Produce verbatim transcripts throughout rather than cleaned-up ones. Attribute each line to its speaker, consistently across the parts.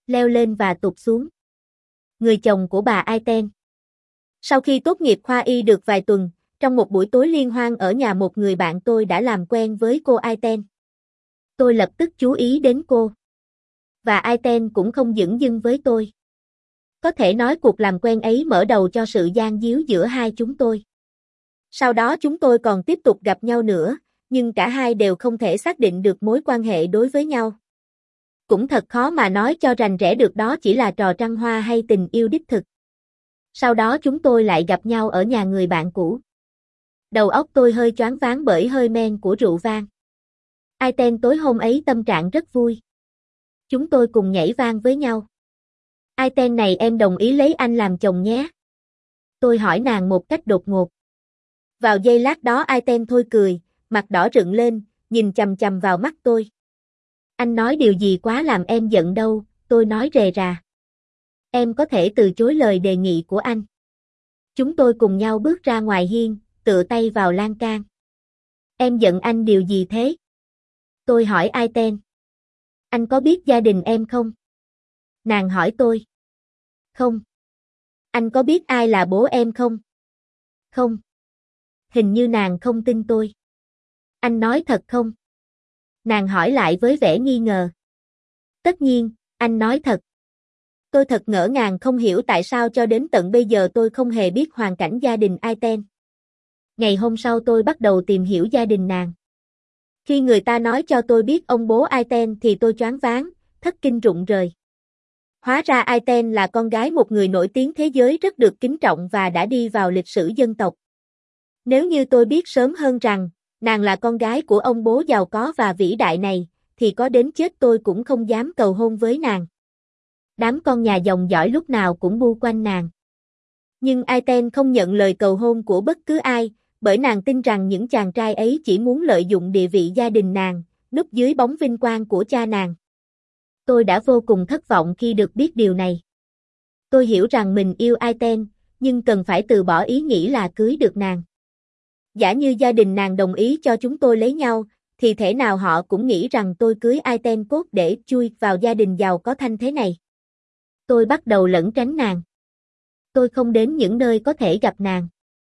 Speaker 1: leo lên và tụt xuống. Người chồng của bà Aiten. Sau khi tốt nghiệp khoa y được vài tuần, trong một buổi tối liên hoan ở nhà một người bạn tôi đã làm quen với cô Aiten. Tôi lập tức chú ý đến cô. Và Aiten cũng không dửng dưng với tôi. Có thể nói cuộc làm quen ấy mở đầu cho sự gian díu giữa hai chúng tôi. Sau đó chúng tôi còn tiếp tục gặp nhau nữa, nhưng cả hai đều không thể xác định được mối quan hệ đối với nhau. Cũng thật khó mà nói cho rành rẽ được đó chỉ là trò trăng hoa hay tình yêu đích thực. Sau đó chúng tôi lại gặp nhau ở nhà người bạn cũ. Đầu óc tôi hơi choáng váng bởi hơi men của rượu vang. Aiten tối hôm ấy tâm trạng rất vui. Chúng tôi cùng nhảy vang với nhau. Aiten này, em đồng ý lấy anh làm chồng nhé. Tôi hỏi nàng một cách đột ngột. Vào giây lát đó Aiten thôi cười, mặt đỏ rựng lên, nhìn chằm chằm vào mắt tôi. Anh nói điều gì quá làm em giận đâu, tôi nói rề rà. Em có thể từ chối lời đề nghị của anh. Chúng tôi cùng nhau bước ra ngoài hiên, tựa tay vào lan can. Em giận anh điều gì thế? Tôi hỏi Aiten. Anh có biết gia đình em không? Nàng hỏi tôi. Không. Anh có biết ai là bố em không? Không. Hình như nàng không tin tôi. Anh nói thật không? Nàng hỏi lại với vẻ nghi ngờ. Tất nhiên, anh nói thật. Tôi thật ngỡ ngàng không hiểu tại sao cho đến tận bây giờ tôi không hề biết hoàn cảnh gia đình Aiten. Ngày hôm sau tôi bắt đầu tìm hiểu gia đình nàng. Khi người ta nói cho tôi biết ông bố Aiten thì tôi choáng váng, thất kinh rụng rời. Hóa ra Aiten là con gái một người nổi tiếng thế giới rất được kính trọng và đã đi vào lịch sử dân tộc. Nếu như tôi biết sớm hơn rằng, nàng là con gái của ông bố giàu có và vĩ đại này, thì có đến chết tôi cũng không dám cầu hôn với nàng. Đám con nhà dòng dõi lúc nào cũng bu quanh nàng. Nhưng Aiten không nhận lời cầu hôn của bất cứ ai, bởi nàng tin rằng những chàng trai ấy chỉ muốn lợi dụng địa vị gia đình nàng, núp dưới bóng vinh quang của cha nàng. Tôi đã vô cùng thất vọng khi được biết điều này. Tôi hiểu rằng mình yêu Aiten, nhưng cần phải từ bỏ ý nghĩ là cưới được nàng. Giả như gia đình nàng đồng ý cho chúng tôi lấy nhau, thì thể nào họ cũng nghĩ rằng tôi cưới Aiten cốt để chui vào gia đình giàu có thanh thế này. Tôi bắt đầu lẩn tránh nàng. Tôi không đến những nơi có thể gặp nàng.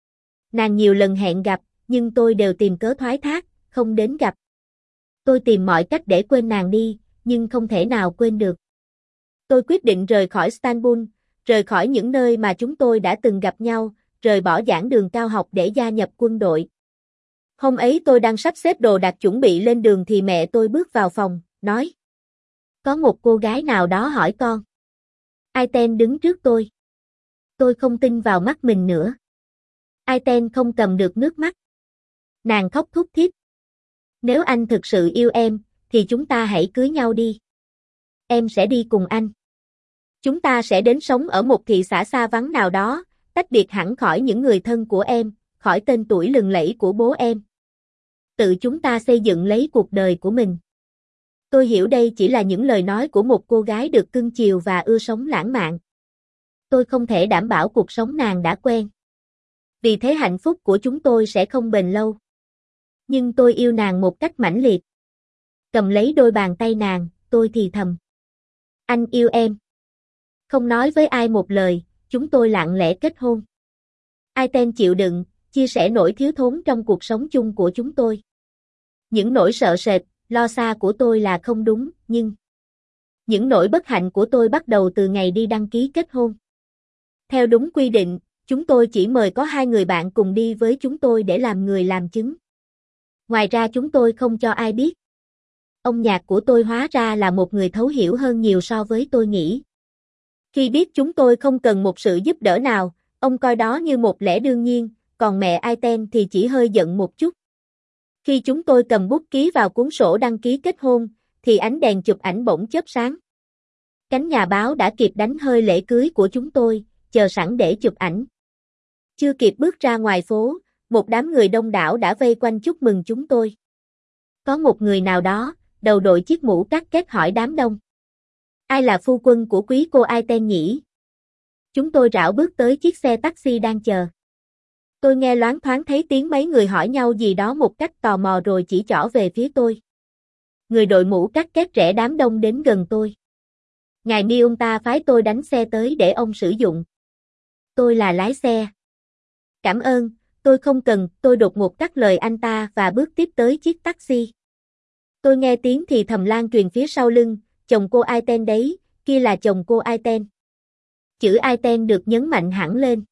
Speaker 1: Nàng nhiều lần hẹn gặp, nhưng tôi đều tìm cớ thoái thác, không đến gặp. Tôi tìm mọi cách để quên nàng đi, nhưng không thể nào quên được. Tôi quyết định rời khỏi Istanbul, rời khỏi những nơi mà chúng tôi đã từng gặp nhau, rời bỏ giảng đường cao học để gia nhập quân đội. Hôm ấy tôi đang sắp xếp đồ đạc chuẩn bị lên đường thì mẹ tôi bước vào phòng, nói. Có một cô gái nào đó hỏi con. Aiten đứng trước tôi. Tôi không tin vào mắt mình nữa. Aiten không cầm được nước mắt. Nàng khóc thút thít. Nếu anh thực sự yêu em, thì chúng ta hãy cưới nhau đi. Em sẽ đi cùng anh. Chúng ta sẽ đến sống ở một thị xã xa vắng nào đó, tách biệt hẳn khỏi những người thân của em, khỏi tên tuổi lừng lẫy của bố em. Tự chúng ta xây dựng lấy cuộc đời của mình. Tôi hiểu đây chỉ là những lời nói của một cô gái được cưng chiều và ưa sống lãng mạn. Tôi không thể đảm bảo cuộc sống nàng đã quen. Vì thế hạnh phúc của chúng tôi sẽ không bền lâu. Nhưng tôi yêu nàng một cách mãnh liệt. Cầm lấy đôi bàn tay nàng, tôi thì thầm. Anh yêu em. Không nói với ai một lời, chúng tôi lặng lẽ kết hôn. Aiten chịu đựng, chia sẻ nỗi thiếu thốn trong cuộc sống chung của chúng tôi. Những nỗi sợ sệt, lo xa của tôi là không đúng, nhưng những nỗi bất hạnh của tôi bắt đầu từ ngày đi đăng ký kết hôn. Theo đúng quy định, chúng tôi chỉ mời có hai người bạn cùng đi với chúng tôi để làm người làm chứng. Ngoài ra chúng tôi không cho ai biết. Ông nhạc của tôi hóa ra là một người thấu hiểu hơn nhiều so với tôi nghĩ. Khi biết chúng tôi không cần một sự giúp đỡ nào, ông coi đó như một lẽ đương nhiên, còn mẹ Aiten thì chỉ hơi giận một chút. Khi chúng tôi cầm bút ký vào cuốn sổ đăng ký kết hôn, thì ánh đèn chụp ảnh bỗng chớp sáng. Cánh nhà báo đã kịp đánh hơi lễ cưới của chúng tôi, chờ sẵn để chụp ảnh. Chưa kịp bước ra ngoài phố, một đám người đông đảo đã vây quanh chúc mừng chúng tôi. Có một người nào đó, đầu đội chiếc mũ cắt két hỏi đám đông. Ai là phu quân của quý cô Aiten nhỉ? Chúng tôi rảo bước tới chiếc xe taxi đang chờ. Tôi nghe loáng thoáng thấy tiếng mấy người hỏi nhau gì đó một cách tò mò rồi chỉ trỏ về phía tôi. Người đội mũ cắt két rẽ đám đông đến gần tôi. Ngài Miunta phái tôi đánh xe tới để ông sử dụng. Tôi là lái xe. Cảm ơn, tôi không cần, tôi đột ngột cắt lời anh ta và bước tiếp tới chiếc taxi. Tôi nghe tiếng thì thầm lan truyền phía sau lưng, chồng cô Aiten đấy, kia là chồng cô Aiten. Chữ Aiten được nhấn mạnh hẳn lên.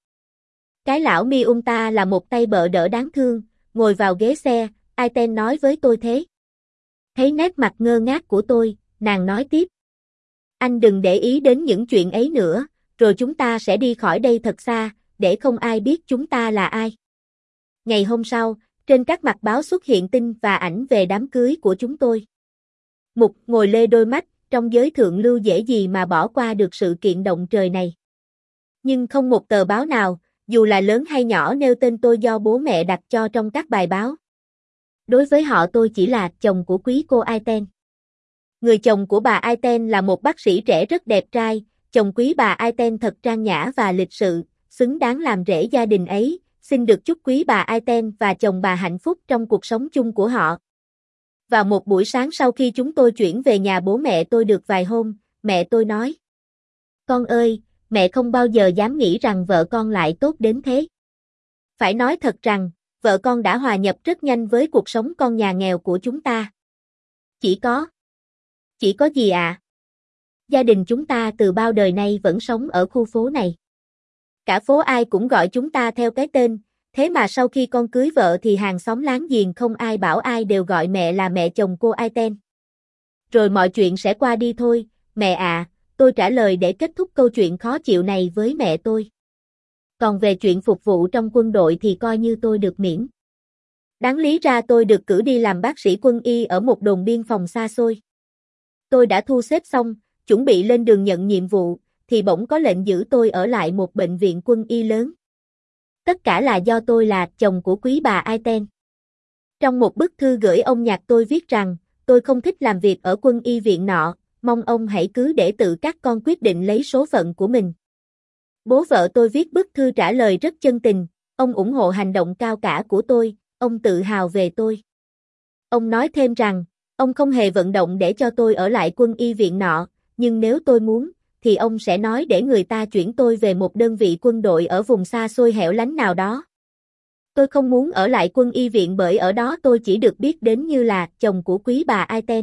Speaker 1: Cái lão Miunta là một tay bợ đỡ đáng thương, ngồi vào ghế xe, Aiten nói với tôi thế. Thấy nét mặt ngơ ngác của tôi, nàng nói tiếp. Anh đừng để ý đến những chuyện ấy nữa, rồi chúng ta sẽ đi khỏi đây thật xa, để không ai biết chúng ta là ai. Ngày hôm sau, trên các mặt báo xuất hiện tin và ảnh về đám cưới của chúng tôi. Mục ngồi lê đôi mắt, trong giới thượng lưu dễ gì mà bỏ qua được sự kiện động trời này. Nhưng không một tờ báo nào, dù là lớn hay nhỏ nêu tên tôi do bố mẹ đặt cho trong các bài báo. Đối với họ tôi chỉ là chồng của quý cô Aiten. Người chồng của bà Aiten là một bác sĩ trẻ rất đẹp trai, chồng quý bà Aiten thật trang nhã và lịch sự, xứng đáng làm rể gia đình ấy, xin được chúc quý bà Aiten và chồng bà hạnh phúc trong cuộc sống chung của họ. Vào một buổi sáng sau khi chúng tôi chuyển về nhà bố mẹ tôi được vài hôm, mẹ tôi nói. Con ơi, mẹ không bao giờ dám nghĩ rằng vợ con lại tốt đến thế. Phải nói thật rằng, vợ con đã hòa nhập rất nhanh với cuộc sống con nhà nghèo của chúng ta. Chỉ có. Chỉ có gì ạ? À? Gia đình chúng ta từ bao đời nay vẫn sống ở khu phố này. Cả phố ai cũng gọi chúng ta theo cái tên, thế mà sau khi con cưới vợ thì hàng xóm láng giềng không ai bảo ai đều gọi mẹ là mẹ chồng cô Aiten. Rồi mọi chuyện sẽ qua đi thôi, mẹ à, tôi trả lời để kết thúc câu chuyện khó chịu này với mẹ tôi. Còn về chuyện phục vụ trong quân đội thì coi như tôi được miễn. Đáng lý ra tôi được cử đi làm bác sĩ quân y ở một đồn biên phòng xa xôi. Tôi đã thu xếp xong, chuẩn bị lên đường nhận nhiệm vụ, thì bỗng có lệnh giữ tôi ở lại một bệnh viện quân y lớn. Tất cả là do tôi là chồng của quý bà Aiten. Trong một bức thư gửi ông nhạc tôi viết rằng, tôi không thích làm việc ở quân y viện nọ, mong ông hãy cứ để tự các con quyết định lấy số phận của mình. Bố vợ tôi viết bức thư trả lời rất chân tình, ông ủng hộ hành động cao cả của tôi, ông tự hào về tôi. Ông nói thêm rằng, ông không hề vận động để cho tôi ở lại quân y viện nọ, nhưng nếu tôi muốn, thì ông sẽ nói để người ta chuyển tôi về một đơn vị quân đội ở vùng xa xôi hẻo lánh nào đó. Tôi không muốn ở lại quân y viện bởi ở đó tôi chỉ được biết đến như là chồng của quý bà Aiten.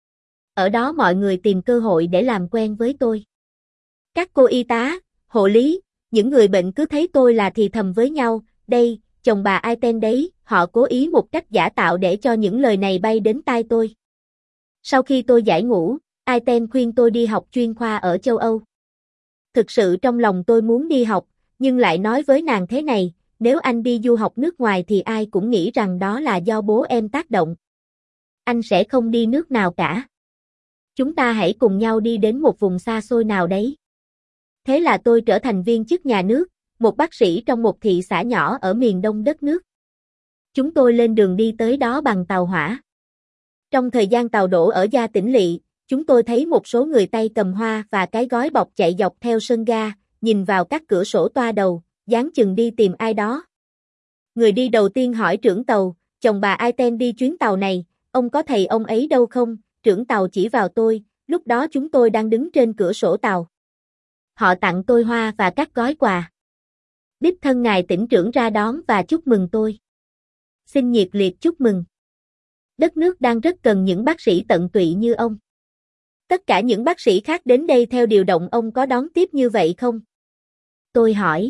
Speaker 1: Ở đó mọi người tìm cơ hội để làm quen với tôi. Các cô y tá, hộ lý, những người bệnh cứ thấy tôi là thì thầm với nhau, đây, chồng bà Aiten đấy, họ cố ý một cách giả tạo để cho những lời này bay đến tai tôi. Sau khi tôi giải ngũ, Aiten khuyên tôi đi học chuyên khoa ở châu Âu. Thực sự trong lòng tôi muốn đi học, nhưng lại nói với nàng thế này, nếu anh đi du học nước ngoài thì ai cũng nghĩ rằng đó là do bố em tác động. Anh sẽ không đi nước nào cả. Chúng ta hãy cùng nhau đi đến một vùng xa xôi nào đấy. Thế là tôi trở thành viên chức nhà nước, một bác sĩ trong một thị xã nhỏ ở miền đông đất nước. Chúng tôi lên đường đi tới đó bằng tàu hỏa. Trong thời gian tàu đổ ở ga Tĩnh Lỵ, chúng tôi thấy một số người tay cầm hoa và cái gói bọc chạy dọc theo sân ga, nhìn vào các cửa sổ toa đầu, dáng chừng đi tìm ai đó. Người đi đầu tiên hỏi trưởng tàu, chồng bà Aiten đi chuyến tàu này, ông có thầy ông ấy đâu không? Trưởng tàu chỉ vào tôi, lúc đó chúng tôi đang đứng trên cửa sổ tàu. Họ tặng tôi hoa và các gói quà. Đích thân ngài tỉnh trưởng ra đón và chúc mừng tôi. Xin nhiệt liệt chúc mừng. Đất nước đang rất cần những bác sĩ tận tụy như ông. Tất cả những bác sĩ khác đến đây theo điều động ông có đón tiếp như vậy không? Tôi hỏi.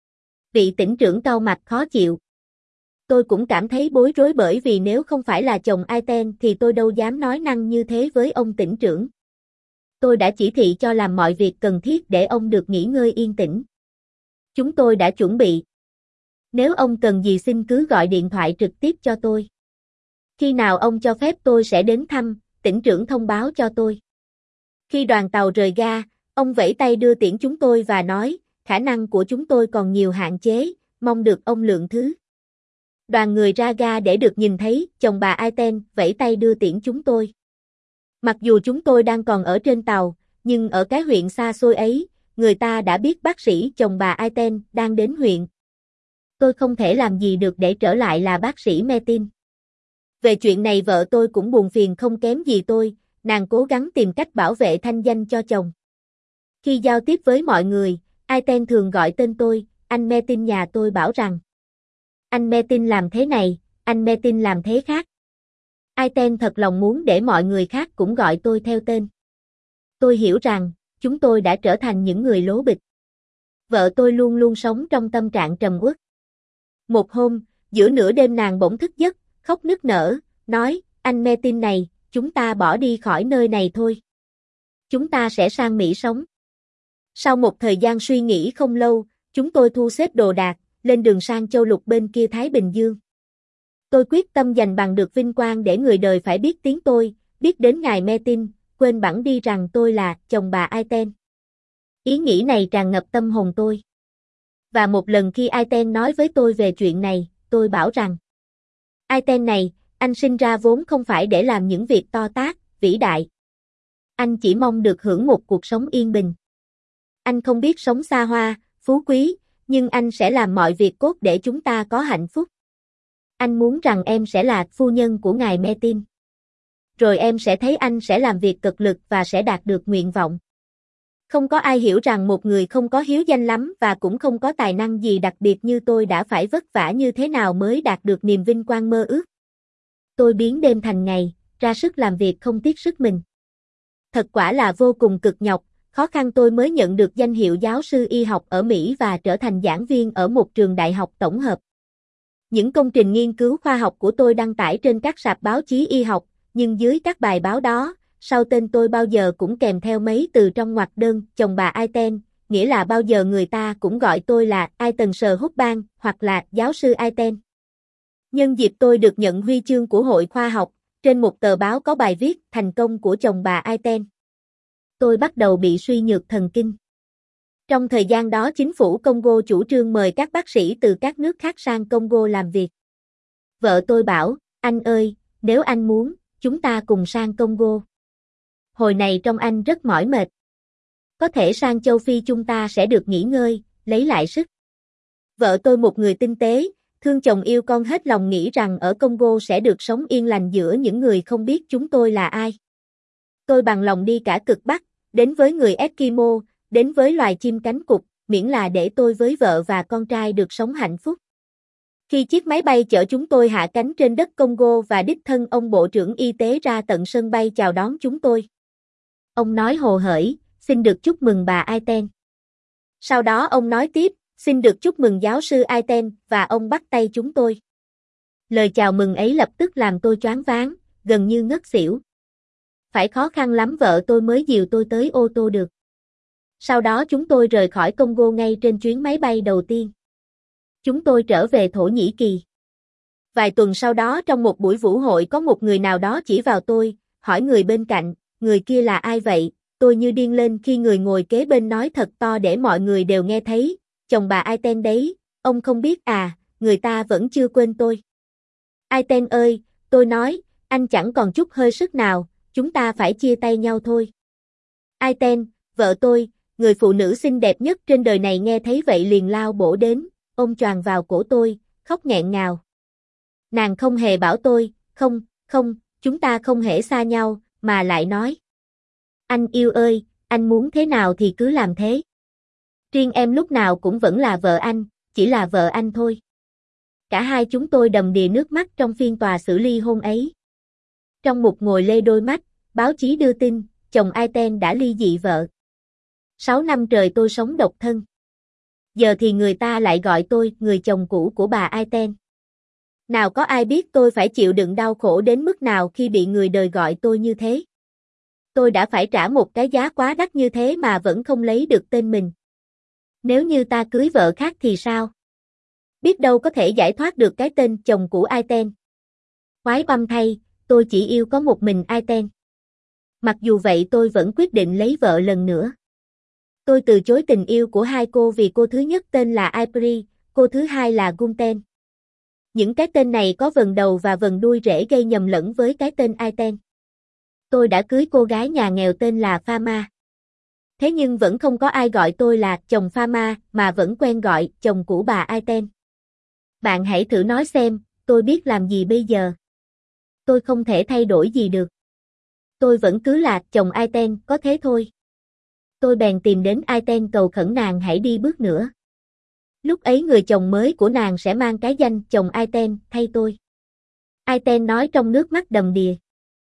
Speaker 1: Vị tỉnh trưởng cau mặt khó chịu. Tôi cũng cảm thấy bối rối bởi vì nếu không phải là chồng Aiten thì tôi đâu dám nói năng như thế với ông tỉnh trưởng. Tôi đã chỉ thị cho làm mọi việc cần thiết để ông được nghỉ ngơi yên tĩnh. Chúng tôi đã chuẩn bị. Nếu ông cần gì xin cứ gọi điện thoại trực tiếp cho tôi. Khi nào ông cho phép tôi sẽ đến thăm, tỉnh trưởng thông báo cho tôi. Khi đoàn tàu rời ga, ông vẫy tay đưa tiễn chúng tôi và nói, khả năng của chúng tôi còn nhiều hạn chế, mong được ông lượng thứ. Đoàn người ra ga để được nhìn thấy, chồng bà Aiten vẫy tay đưa tiễn chúng tôi. Mặc dù chúng tôi đang còn ở trên tàu, nhưng ở cái huyện xa xôi ấy, người ta đã biết bác sĩ chồng bà Aiten đang đến huyện. Tôi không thể làm gì được để trở lại là bác sĩ Metin. Về chuyện này vợ tôi cũng buồn phiền không kém gì tôi, nàng cố gắng tìm cách bảo vệ thanh danh cho chồng. Khi giao tiếp với mọi người, Aiten thường gọi tên tôi, anh Metin nhà tôi bảo rằng. Anh Metin làm thế này, anh Metin làm thế khác. Aiten thật lòng muốn để mọi người khác cũng gọi tôi theo tên. Tôi hiểu rằng, chúng tôi đã trở thành những người lố bịch. Vợ tôi luôn luôn sống trong tâm trạng trầm uất. Một hôm, giữa nửa đêm nàng bỗng thức giấc, khóc nức nở, nói, anh Metin này, chúng ta bỏ đi khỏi nơi này thôi. Chúng ta sẽ sang Mỹ sống. Sau một thời gian suy nghĩ không lâu, chúng tôi thu xếp đồ đạc, lên đường sang châu lục bên kia Thái Bình Dương. Tôi quyết tâm giành bằng được vinh quang để người đời phải biết tiếng tôi, biết đến ngài Metin, quên bẵng đi rằng tôi là chồng bà Aiten. Ý nghĩ này tràn ngập tâm hồn tôi. Và một lần khi Aiten nói với tôi về chuyện này, tôi bảo rằng Aiten này, anh sinh ra vốn không phải để làm những việc to tát, vĩ đại. Anh chỉ mong được hưởng một cuộc sống yên bình. Anh không biết sống xa hoa, phú quý, nhưng anh sẽ làm mọi việc cốt để chúng ta có hạnh phúc. Anh muốn rằng em sẽ là phu nhân của ngài Metin. Rồi em sẽ thấy anh sẽ làm việc cực lực và sẽ đạt được nguyện vọng. Không có ai hiểu rằng một người không có hiếu danh lắm và cũng không có tài năng gì đặc biệt như tôi đã phải vất vả như thế nào mới đạt được niềm vinh quang mơ ước. Tôi biến đêm thành ngày, ra sức làm việc không tiếc sức mình. Thật quả là vô cùng cực nhọc, khó khăn tôi mới nhận được danh hiệu giáo sư y học ở Mỹ và trở thành giảng viên ở một trường đại học tổng hợp. Những công trình nghiên cứu khoa học của tôi đăng tải trên các sạp báo chí y học, nhưng dưới các bài báo đó, sau tên tôi bao giờ cũng kèm theo mấy từ trong ngoặc đơn, chồng bà Aiten, nghĩa là bao giờ người ta cũng gọi tôi là Aiten Shuban hoặc là giáo sư Aiten. Nhân dịp tôi được nhận huy chương của Hội Khoa học, trên một tờ báo có bài viết thành công của chồng bà Aiten. Tôi bắt đầu bị suy nhược thần kinh. Trong thời gian đó chính phủ Congo chủ trương mời các bác sĩ từ các nước khác sang Congo làm việc. Vợ tôi bảo, anh ơi, nếu anh muốn, chúng ta cùng sang Congo. Hồi này trong anh rất mỏi mệt. Có thể sang châu Phi chúng ta sẽ được nghỉ ngơi, lấy lại sức. Vợ tôi một người tinh tế, thương chồng yêu con hết lòng nghĩ rằng ở Congo sẽ được sống yên lành giữa những người không biết chúng tôi là ai. Tôi bằng lòng đi cả cực Bắc, đến với người Eskimo, đến với loài chim cánh cụt, miễn là để tôi với vợ và con trai được sống hạnh phúc. Khi chiếc máy bay chở chúng tôi hạ cánh trên đất Congo và đích thân ông Bộ trưởng Y tế ra tận sân bay chào đón chúng tôi. Ông nói hồ hởi, xin được chúc mừng bà Aiten. Sau đó ông nói tiếp, xin được chúc mừng giáo sư Aiten, và ông bắt tay chúng tôi. Lời chào mừng ấy lập tức làm tôi choáng váng, gần như ngất xỉu. Phải khó khăn lắm vợ tôi mới dìu tôi tới ô tô được. Sau đó chúng tôi rời khỏi Congo ngay trên chuyến máy bay đầu tiên. Chúng tôi trở về Thổ Nhĩ Kỳ. Vài tuần sau đó trong một buổi vũ hội có một người nào đó chỉ vào tôi, hỏi người bên cạnh, người kia là ai vậy? Tôi như điên lên khi người ngồi kế bên nói thật to để mọi người đều nghe thấy, chồng bà Aiten đấy, ông không biết à, người ta vẫn chưa quên tôi. Aiten ơi, tôi nói, anh chẳng còn chút hơi sức nào, chúng ta phải chia tay nhau thôi. Aiten, vợ tôi, người phụ nữ xinh đẹp nhất trên đời này nghe thấy vậy liền lao bổ đến, ôm choàng vào cổ tôi, khóc nghẹn ngào. Nàng không hề bảo tôi, không, không, chúng ta không hề xa nhau, mà lại nói. Anh yêu ơi, anh muốn thế nào thì cứ làm thế. Riêng em lúc nào cũng vẫn là vợ anh, chỉ là vợ anh thôi. Cả hai chúng tôi đầm đìa nước mắt trong phiên tòa xử ly hôn ấy. Trong một ngồi lê đôi mắt, báo chí đưa tin, chồng Aiten đã ly dị vợ. Sáu năm trời tôi sống độc thân. Giờ thì người ta lại gọi tôi người chồng cũ của bà Aiten. Nào có ai biết tôi phải chịu đựng đau khổ đến mức nào khi bị người đời gọi tôi như thế. Tôi đã phải trả một cái giá quá đắt như thế mà vẫn không lấy được tên mình. Nếu như ta cưới vợ khác thì sao? Biết đâu có thể giải thoát được cái tên chồng cũ Aiten. Quái băm thay, tôi chỉ yêu có một mình Aiten. Mặc dù vậy tôi vẫn quyết định lấy vợ lần nữa. Tôi từ chối tình yêu của hai cô vì cô thứ nhất tên là Ivory, cô thứ hai là Gunten. Những cái tên này có vần đầu và vần đuôi rễ gây nhầm lẫn với cái tên Aiten. Tôi đã cưới cô gái nhà nghèo tên là Fama. Thế nhưng vẫn không có ai gọi tôi là chồng Fama mà vẫn quen gọi chồng cũ bà Aiten. Bạn hãy thử nói xem, tôi biết làm gì bây giờ? Tôi không thể thay đổi gì được. Tôi vẫn cứ là chồng Aiten, có thế thôi. Tôi bèn tìm đến Aiten cầu khẩn nàng hãy đi bước nữa. Lúc ấy người chồng mới của nàng sẽ mang cái danh chồng Aiten thay tôi. Aiten nói trong nước mắt đầm đìa.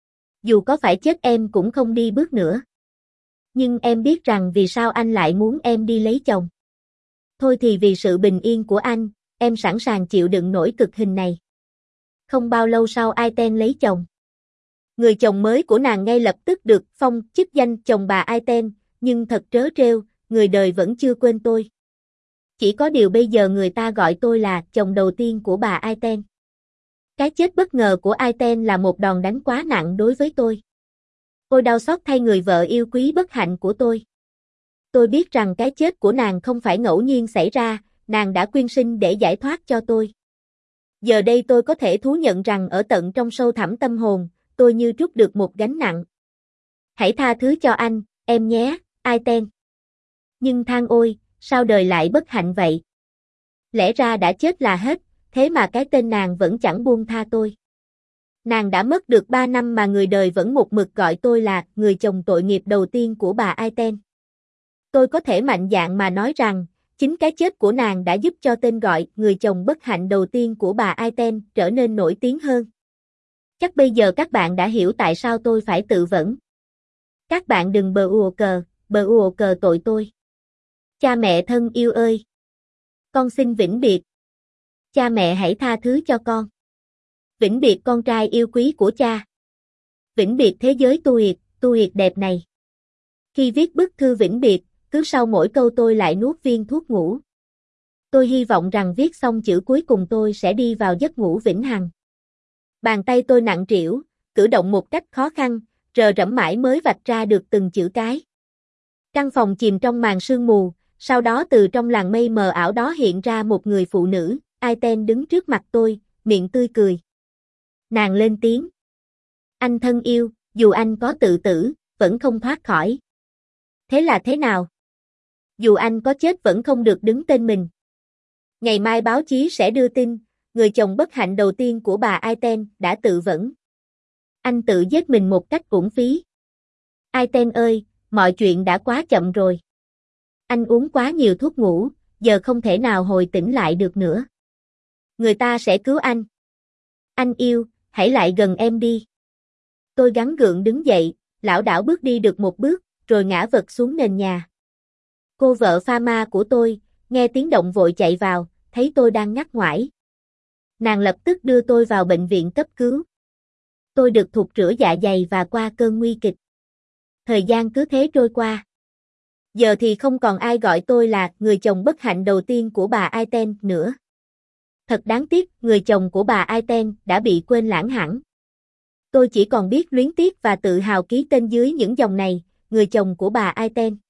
Speaker 1: Dù có phải chết em cũng không đi bước nữa. Nhưng em biết rằng vì sao anh lại muốn em đi lấy chồng. Thôi thì vì sự bình yên của anh, em sẵn sàng chịu đựng nỗi cực hình này. Không bao lâu sau Aiten lấy chồng. Người chồng mới của nàng ngay lập tức được phong chức danh chồng bà Aiten, nhưng thật trớ trêu, người đời vẫn chưa quên tôi. Chỉ có điều bây giờ người ta gọi tôi là chồng đầu tiên của bà Aiten. Cái chết bất ngờ của Aiten là một đòn đánh quá nặng đối với tôi. Tôi đau xót thay người vợ yêu quý bất hạnh của tôi. Tôi biết rằng cái chết của nàng không phải ngẫu nhiên xảy ra, nàng đã quyên sinh để giải thoát cho tôi. Giờ đây tôi có thể thú nhận rằng ở tận trong sâu thẳm tâm hồn, tôi như trút được một gánh nặng. Hãy tha thứ cho anh, em nhé, Aiten. Nhưng than ôi, sao đời lại bất hạnh vậy? Lẽ ra đã chết là hết, thế mà cái tên nàng vẫn chẳng buông tha tôi. Nàng đã mất được ba năm mà người đời vẫn một mực gọi tôi là người chồng tội nghiệp đầu tiên của bà Aiten. Tôi có thể mạnh dạn mà nói rằng, chính cái chết của nàng đã giúp cho tên gọi người chồng bất hạnh đầu tiên của bà Aiten trở nên nổi tiếng hơn. Chắc bây giờ các bạn đã hiểu tại sao tôi phải tự vẫn. Các bạn đừng bờ ùa cờ, bờ ùa cờ tội tôi. Cha mẹ thân yêu ơi! Con xin vĩnh biệt. Cha mẹ hãy tha thứ cho con. Vĩnh biệt con trai yêu quý của cha. Vĩnh biệt thế giới tu hiệt, tu hiệt đẹp này. Khi viết bức thư vĩnh biệt, cứ sau mỗi câu tôi lại nuốt viên thuốc ngủ. Tôi hy vọng rằng viết xong chữ cuối cùng tôi sẽ đi vào giấc ngủ vĩnh hằng. Bàn tay tôi nặng trĩu, cử động một cách khó khăn, rờ rẫm mãi mới vạch ra được từng chữ cái. Căn phòng chìm trong màn sương mù, sau đó từ trong làn mây mờ ảo đó hiện ra một người phụ nữ, Aiten đứng trước mặt tôi, miệng tươi cười. Nàng lên tiếng. Anh thân yêu, dù anh có tự tử, vẫn không thoát khỏi. Thế là thế nào? Dù anh có chết vẫn không được đứng tên mình. Ngày mai báo chí sẽ đưa tin, người chồng bất hạnh đầu tiên của bà Aiten đã tự vẫn. Anh tự giết mình một cách uổng phí. Aiten ơi, mọi chuyện đã quá chậm rồi. Anh uống quá nhiều thuốc ngủ, giờ không thể nào hồi tỉnh lại được nữa. Người ta sẽ cứu anh. Anh yêu, hãy lại gần em đi. Tôi gắng gượng đứng dậy, lảo đảo bước đi được một bước, rồi ngã vật xuống nền nhà. Cô vợ pha ma của tôi, nghe tiếng động vội chạy vào, thấy tôi đang ngắt ngoải. Nàng lập tức đưa tôi vào bệnh viện cấp cứu. Tôi được thụt rửa dạ dày và qua cơn nguy kịch. Thời gian cứ thế trôi qua. Giờ thì không còn ai gọi tôi là người chồng bất hạnh đầu tiên của bà Aiten nữa. Thật đáng tiếc, người chồng của bà Aiten đã bị quên lãng hẳn. Tôi chỉ còn biết luyến tiếc và tự hào ký tên dưới những dòng này, người chồng của bà Aiten.